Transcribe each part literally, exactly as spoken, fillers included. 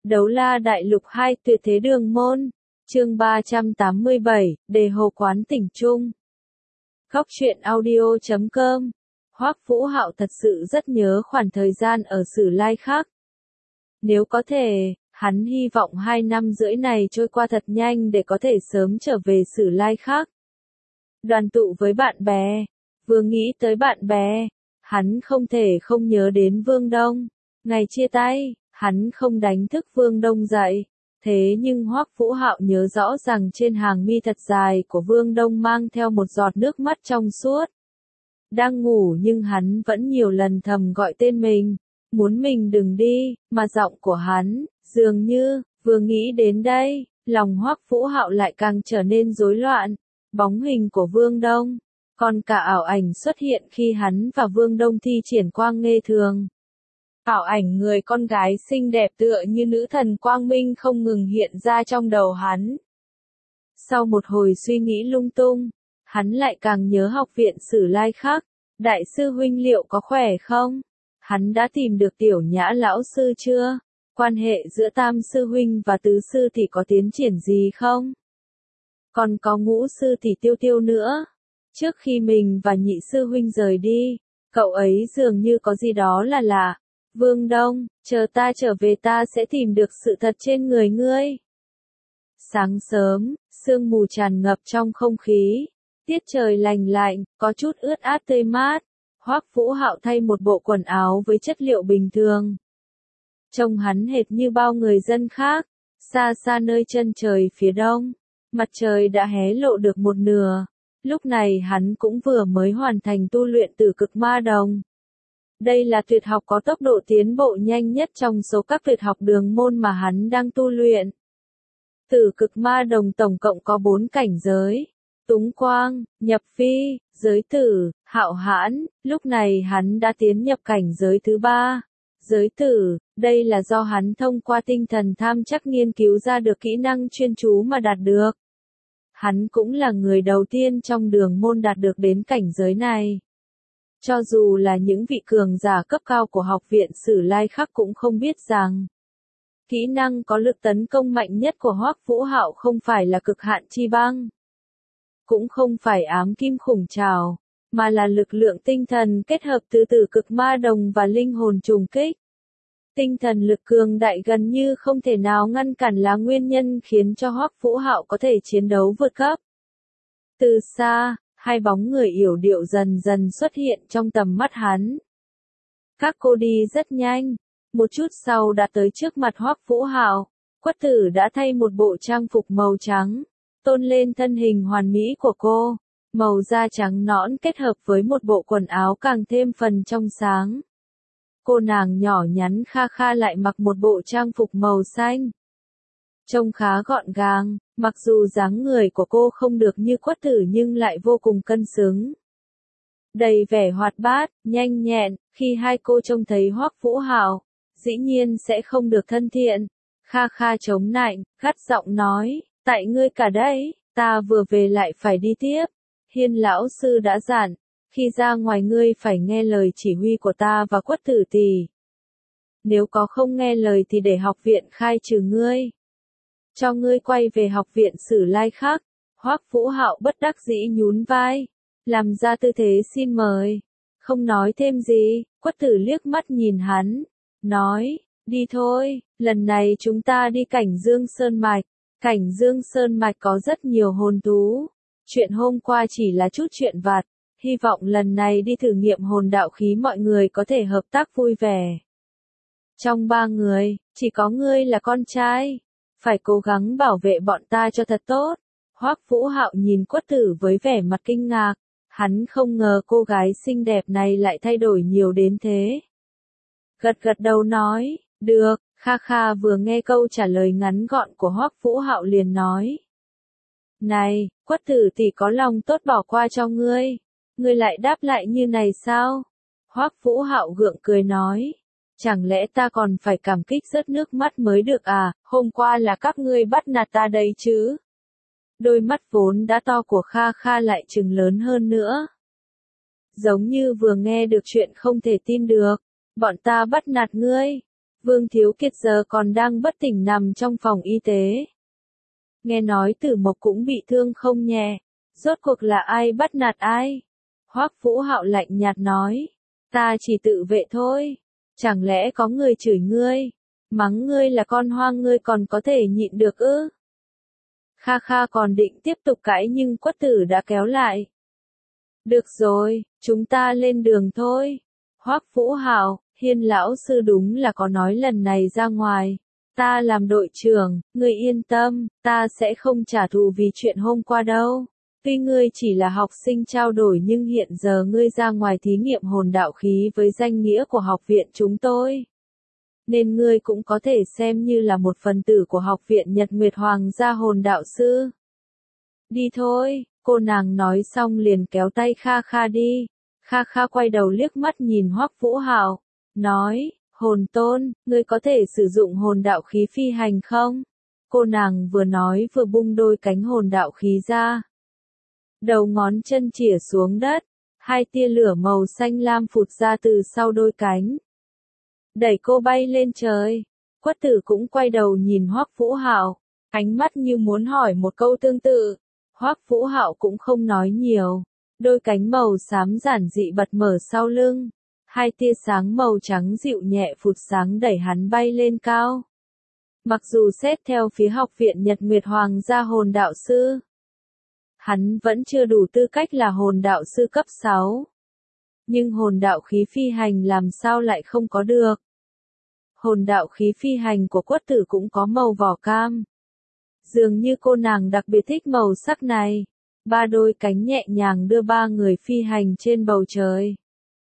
Đấu la đại lục hai tuyệt thế đường môn. Chương ba trăm tám mươi bảy, đề hồ quán tỉnh Trung. Góc truyện audio chấm com. Hoắc Vũ Hạo thật sự rất nhớ khoảng thời gian ở Sử Lai Khắc. Nếu có thể, hắn hy vọng hai năm rưỡi này trôi qua thật nhanh để có thể sớm trở về Sử Lai Khắc. Đoàn tụ với bạn bè. Vừa nghĩ tới bạn bè, hắn không thể không nhớ đến Vương Đông. Ngày chia tay, hắn không đánh thức Vương Đông dậy. Thế nhưng Hoắc Vũ Hạo nhớ rõ rằng trên hàng mi thật dài của Vương Đông mang theo một giọt nước mắt trong suốt. Đang ngủ nhưng hắn vẫn nhiều lần thầm gọi tên mình, muốn mình đừng đi, mà giọng của hắn, dường như, vừa nghĩ đến đây, lòng Hoắc Vũ Hạo lại càng trở nên rối loạn. Bóng hình của Vương Đông, còn cả ảo ảnh xuất hiện khi hắn và Vương Đông thi triển quang nghê thường. Ảo ảnh người con gái xinh đẹp tựa như nữ thần quang minh không ngừng hiện ra trong đầu hắn. Sau một hồi suy nghĩ lung tung, hắn lại càng nhớ học viện Sử Lai Khắc. Đại sư huynh liệu có khỏe không? Hắn đã tìm được Tiểu Nhã lão sư chưa? Quan hệ giữa Tam sư huynh và Tứ sư thì có tiến triển gì không? Còn có Ngũ sư thì Tiêu Tiêu nữa. Trước khi mình và Nhị sư huynh rời đi, cậu ấy dường như có gì đó là lạ. Vương Đông, chờ ta trở về ta sẽ tìm được sự thật trên người ngươi. Sáng sớm, sương mù tràn ngập trong không khí. Tiết trời lành lạnh, có chút ướt át tươi mát. Hoắc Vũ Hạo thay một bộ quần áo với chất liệu bình thường. Trông hắn hệt như bao người dân khác. Xa xa nơi chân trời phía đông, mặt trời đã hé lộ được một nửa. Lúc này hắn cũng vừa mới hoàn thành tu luyện Tử Cực Ma Đồng. Đây là tuyệt học có tốc độ tiến bộ nhanh nhất trong số các tuyệt học đường môn mà hắn đang tu luyện. Tử Cực Ma Đồng tổng cộng có bốn cảnh giới. Túng Quang, Nhập Phi, Giới Tử, Hạo Hãn. Lúc này hắn đã tiến nhập cảnh giới thứ ba. Giới Tử, đây là do hắn thông qua tinh thần tham chắc nghiên cứu ra được kỹ năng chuyên chú mà đạt được. Hắn cũng là người đầu tiên trong đường môn đạt được đến cảnh giới này. Cho dù là những vị cường giả cấp cao của học viện Sử Lai Khắc cũng không biết rằng, kỹ năng có lực tấn công mạnh nhất của Hoắc Vũ Hạo không phải là cực hạn chi băng, cũng không phải ám kim khủng trảo, mà là lực lượng tinh thần kết hợp từ Tử Cực Ma Đồng và linh hồn trùng kích. Tinh thần lực cường đại gần như không thể nào ngăn cản là nguyên nhân khiến cho Hoắc Vũ Hạo có thể chiến đấu vượt cấp. Từ xa, hai bóng người yểu điệu dần dần xuất hiện trong tầm mắt hắn. Các cô đi rất nhanh, một chút sau đã tới trước mặt Hoắc Vũ Hạo. Quất Tử đã thay một bộ trang phục màu trắng, tôn lên thân hình hoàn mỹ của cô. Màu da trắng nõn kết hợp với một bộ quần áo càng thêm phần trong sáng. Cô nàng nhỏ nhắn Kha Kha lại mặc một bộ trang phục màu xanh. Trông khá gọn gàng, mặc dù dáng người của cô không được như Quất Tử nhưng lại vô cùng cân xứng. Đầy vẻ hoạt bát, nhanh nhẹn, khi hai cô trông thấy Hoắc Vũ Hạo, dĩ nhiên sẽ không được thân thiện. Kha Kha chống nạnh, gắt giọng nói, tại ngươi cả đấy, ta vừa về lại phải đi tiếp. Hiên lão sư đã dặn, khi ra ngoài ngươi phải nghe lời chỉ huy của ta và Quất Tử tỷ. Nếu có không nghe lời thì để học viện khai trừ ngươi. Cho ngươi quay về học viện Sử Lai Khắc. Hoắc Vũ Hạo bất đắc dĩ nhún vai, làm ra tư thế xin mời. Không nói thêm gì, Quất Tử liếc mắt nhìn hắn, nói, đi thôi, lần này chúng ta đi cảnh Dương Sơn Mạch. Cảnh Dương Sơn Mạch có rất nhiều hồn thú. Chuyện hôm qua chỉ là chút chuyện vặt. Hy vọng lần này đi thử nghiệm hồn đạo khí mọi người có thể hợp tác vui vẻ. Trong ba người, chỉ có ngươi là con trai. Phải cố gắng bảo vệ bọn ta cho thật tốt. Hoắc Vũ Hạo nhìn Quất Tử với vẻ mặt kinh ngạc. Hắn không ngờ cô gái xinh đẹp này lại thay đổi nhiều đến thế. Gật gật đầu nói, được. Kha Kha vừa nghe câu trả lời ngắn gọn của Hoắc Vũ Hạo liền nói. Này, Quất Tử tỷ có lòng tốt bỏ qua cho ngươi. Ngươi lại đáp lại như này sao? Hoắc Vũ Hạo gượng cười nói. Chẳng lẽ ta còn phải cảm kích rớt nước mắt mới được à, hôm qua là các ngươi bắt nạt ta đấy chứ. Đôi mắt vốn đã to của Kha Kha lại trừng lớn hơn nữa. Giống như vừa nghe được chuyện không thể tin được. Bọn ta bắt nạt ngươi. Vương Thiếu Kiệt giờ còn đang bất tỉnh nằm trong phòng y tế. Nghe nói Tử Mộc cũng bị thương không nhẹ. Rốt cuộc là ai bắt nạt ai? Hoắc Vũ Hạo lạnh nhạt nói. Ta chỉ tự vệ thôi. Chẳng lẽ có người chửi ngươi? Mắng ngươi là con hoang ngươi còn có thể nhịn được ư? Kha Kha còn định tiếp tục cãi nhưng Quất Tử đã kéo lại. Được rồi, chúng ta lên đường thôi. Hoắc Vũ Hạo, Hiên lão sư đúng là có nói lần này ra ngoài. Ta làm đội trưởng, ngươi yên tâm, ta sẽ không trả thù vì chuyện hôm qua đâu. Tuy ngươi chỉ là học sinh trao đổi nhưng hiện giờ ngươi ra ngoài thí nghiệm hồn đạo khí với danh nghĩa của học viện chúng tôi. Nên ngươi cũng có thể xem như là một phần tử của học viện Nhật Nguyệt Hoàng gia hồn đạo sư. Đi thôi, cô nàng nói xong liền kéo tay Kha Kha đi. Kha Kha quay đầu liếc mắt nhìn Hoắc Vũ Hạo, nói, hồn tôn, ngươi có thể sử dụng hồn đạo khí phi hành không? Cô nàng vừa nói vừa bung đôi cánh hồn đạo khí ra. Đầu ngón chân chĩa xuống đất, hai tia lửa màu xanh lam phụt ra từ sau đôi cánh. Đẩy cô bay lên trời. Quất Tử cũng quay đầu nhìn Hoắc Vũ Hạo, ánh mắt như muốn hỏi một câu tương tự. Hoắc Vũ Hạo cũng không nói nhiều. Đôi cánh màu xám giản dị bật mở sau lưng. Hai tia sáng màu trắng dịu nhẹ phụt sáng đẩy hắn bay lên cao. Mặc dù xét theo phía học viện Nhật Nguyệt Hoàng gia hồn đạo sư, hắn vẫn chưa đủ tư cách là hồn đạo sư cấp sáu. Nhưng hồn đạo khí phi hành làm sao lại không có được. Hồn đạo khí phi hành của Quất Tử cũng có màu vỏ cam. Dường như cô nàng đặc biệt thích màu sắc này. Ba đôi cánh nhẹ nhàng đưa ba người phi hành trên bầu trời.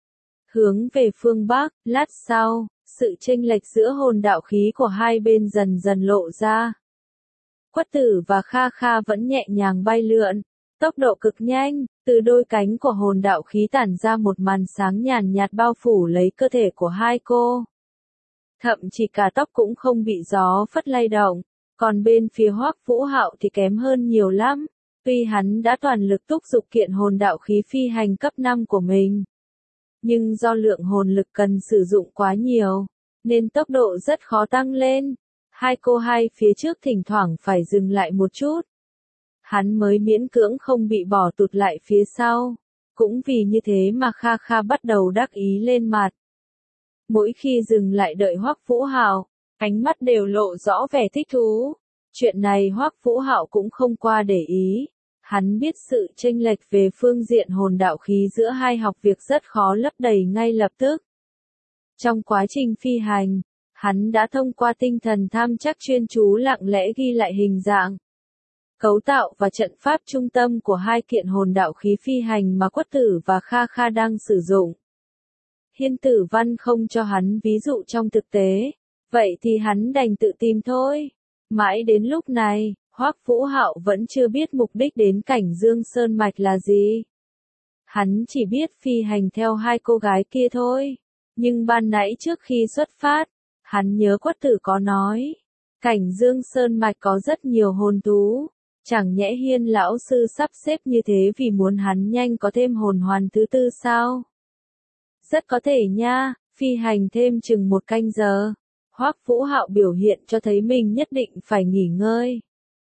Hướng về phương Bắc, lát sau, sự chênh lệch giữa hồn đạo khí của hai bên dần dần lộ ra. Quất Tử và Kha Kha vẫn nhẹ nhàng bay lượn, tốc độ cực nhanh, từ đôi cánh của hồn đạo khí tản ra một màn sáng nhàn nhạt bao phủ lấy cơ thể của hai cô. Thậm chí cả tóc cũng không bị gió phất lay động, còn bên phía Hoắc Vũ Hạo thì kém hơn nhiều lắm. Tuy hắn đã toàn lực thúc giục kiện hồn đạo khí phi hành cấp năm của mình, nhưng do lượng hồn lực cần sử dụng quá nhiều, nên tốc độ rất khó tăng lên. Hai cô hai phía trước thỉnh thoảng phải dừng lại một chút. Hắn mới miễn cưỡng không bị bỏ tụt lại phía sau. Cũng vì như thế mà Kha Kha bắt đầu đắc ý lên mặt. Mỗi khi dừng lại đợi Hoắc Vũ Hạo, ánh mắt đều lộ rõ vẻ thích thú. Chuyện này Hoắc Vũ Hạo cũng không qua để ý. Hắn biết sự chênh lệch về phương diện hồn đạo khí giữa hai học việc rất khó lấp đầy ngay lập tức. Trong quá trình phi hành, hắn đã thông qua tinh thần tham chắc chuyên chú lặng lẽ ghi lại hình dạng, cấu tạo và trận pháp trung tâm của hai kiện hồn đạo khí phi hành mà Quất Tử và Kha Kha đang sử dụng. Hiên Tử Văn không cho hắn ví dụ trong thực tế, vậy thì hắn đành tự tìm thôi. Mãi đến lúc này, Hoắc Vũ Hạo vẫn chưa biết mục đích đến cảnh Dương Sơn Mạch là gì. Hắn chỉ biết phi hành theo hai cô gái kia thôi. Nhưng ban nãy trước khi xuất phát, hắn nhớ Quất Tử có nói, cảnh Dương Sơn Mạch có rất nhiều hồn thú. Chẳng nhẽ Hiên lão sư sắp xếp như thế vì muốn hắn nhanh có thêm hồn hoàn thứ tư sao? Rất có thể nha, phi hành thêm chừng một canh giờ. Hoắc Vũ Hạo biểu hiện cho thấy mình nhất định phải nghỉ ngơi.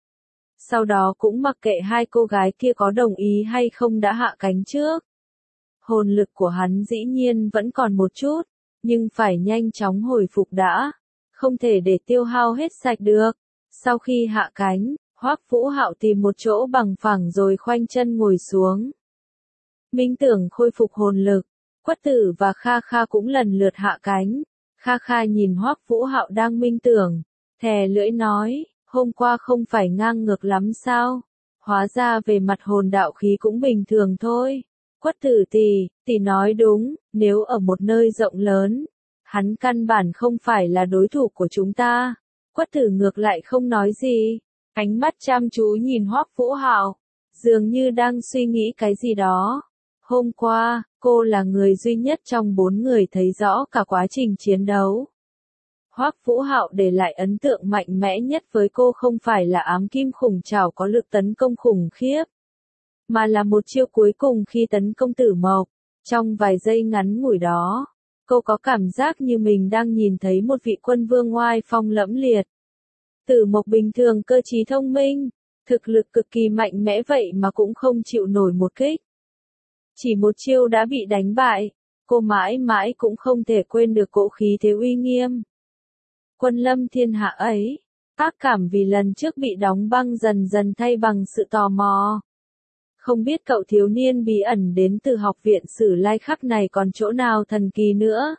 Sau đó cũng mặc kệ hai cô gái kia có đồng ý hay không đã hạ cánh trước. Hồn lực của hắn dĩ nhiên vẫn còn một chút, nhưng phải nhanh chóng hồi phục đã, không thể để tiêu hao hết sạch được. Sau khi hạ cánh, Hoắc Vũ Hạo tìm một chỗ bằng phẳng rồi khoanh chân ngồi xuống. Minh Tưởng khôi phục hồn lực, Quất Tử và Kha Kha cũng lần lượt hạ cánh. Kha Kha nhìn Hoắc Vũ Hạo đang minh tưởng, thè lưỡi nói, hôm qua không phải ngang ngược lắm sao? Hóa ra về mặt hồn đạo khí cũng bình thường thôi. Quất Tử tỷ, tỷ nói đúng, nếu ở một nơi rộng lớn, hắn căn bản không phải là đối thủ của chúng ta. Quất Tử ngược lại không nói gì, ánh mắt chăm chú nhìn Hoắc Vũ Hạo, dường như đang suy nghĩ cái gì đó. Hôm qua, cô là người duy nhất trong bốn người thấy rõ cả quá trình chiến đấu. Hoắc Vũ Hạo để lại ấn tượng mạnh mẽ nhất với cô không phải là ám kim khủng trảo có lực tấn công khủng khiếp, mà là một chiêu cuối cùng khi tấn công Tử Mộc. Trong vài giây ngắn ngủi đó, Cô có cảm giác như mình đang nhìn thấy một vị quân vương oai phong lẫm liệt. Tử Mộc bình thường cơ trí thông minh, thực lực cực kỳ mạnh mẽ vậy mà cũng không chịu nổi một kích. Chỉ một chiêu đã bị đánh bại, cô mãi mãi cũng không thể quên được cỗ khí thế uy nghiêm. Quân lâm thiên hạ ấy, ác cảm vì lần trước bị đóng băng dần dần thay bằng sự tò mò. Không biết cậu thiếu niên bí ẩn đến từ học viện Sử Lai Khắc này còn chỗ nào thần kỳ nữa.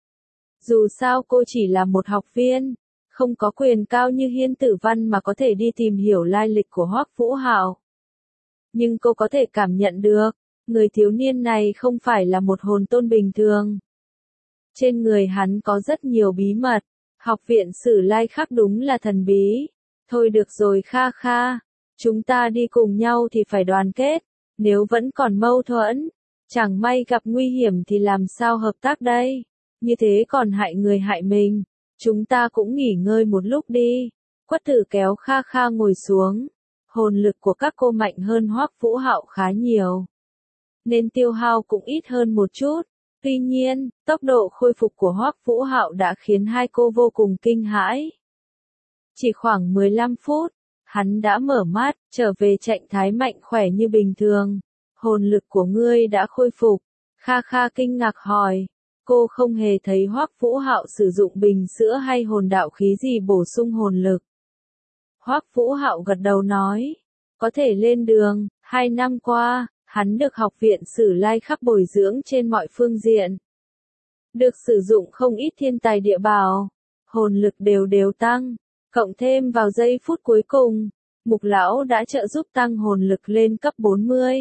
Dù sao cô chỉ là một học viên, không có quyền cao như Hiên Tử Văn mà có thể đi tìm hiểu lai lịch của Hoắc Vũ Hạo. Nhưng cô có thể cảm nhận được, người thiếu niên này không phải là một hồn tôn bình thường. Trên người hắn có rất nhiều bí mật, học viện Sử Lai Khắc đúng là thần bí. Thôi được rồi Kha Kha, chúng ta đi cùng nhau thì phải đoàn kết, nếu vẫn còn mâu thuẫn, chẳng may gặp nguy hiểm thì làm sao hợp tác đây, như thế còn hại người hại mình, chúng ta cũng nghỉ ngơi một lúc đi. Quất Tử kéo Kha Kha ngồi xuống, hồn lực của các cô mạnh hơn Hoắc Vũ Hạo khá nhiều, nên tiêu hao cũng ít hơn một chút. Tuy nhiên, tốc độ khôi phục của Hoắc Vũ Hạo đã khiến hai cô vô cùng kinh hãi. Chỉ khoảng mười lăm phút, hắn đã mở mắt, trở về trạng thái mạnh khỏe như bình thường. Hồn lực của ngươi đã khôi phục. Kha Kha kinh ngạc hỏi. Cô không hề thấy Hoắc Vũ Hạo sử dụng bình sữa hay hồn đạo khí gì bổ sung hồn lực. Hoắc Vũ Hạo gật đầu nói. Có thể lên đường, hai năm qua, hắn được học viện Sử Lai Khắc bồi dưỡng trên mọi phương diện. Được sử dụng không ít thiên tài địa bảo. Hồn lực đều đều tăng. Cộng thêm vào giây phút cuối cùng, Mục Lão đã trợ giúp tăng hồn lực lên cấp bốn mươi.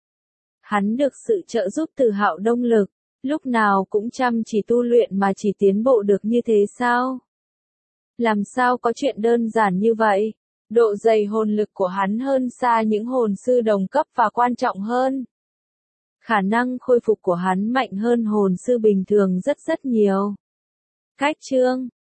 Hắn được sự trợ giúp từ Hạo Đông Lực, lúc nào cũng chăm chỉ tu luyện mà chỉ tiến bộ được như thế sao? Làm sao có chuyện đơn giản như vậy? Độ dày hồn lực của hắn hơn xa những hồn sư đồng cấp và quan trọng hơn. Khả năng khôi phục của hắn mạnh hơn hồn sư bình thường rất rất nhiều. Cách chương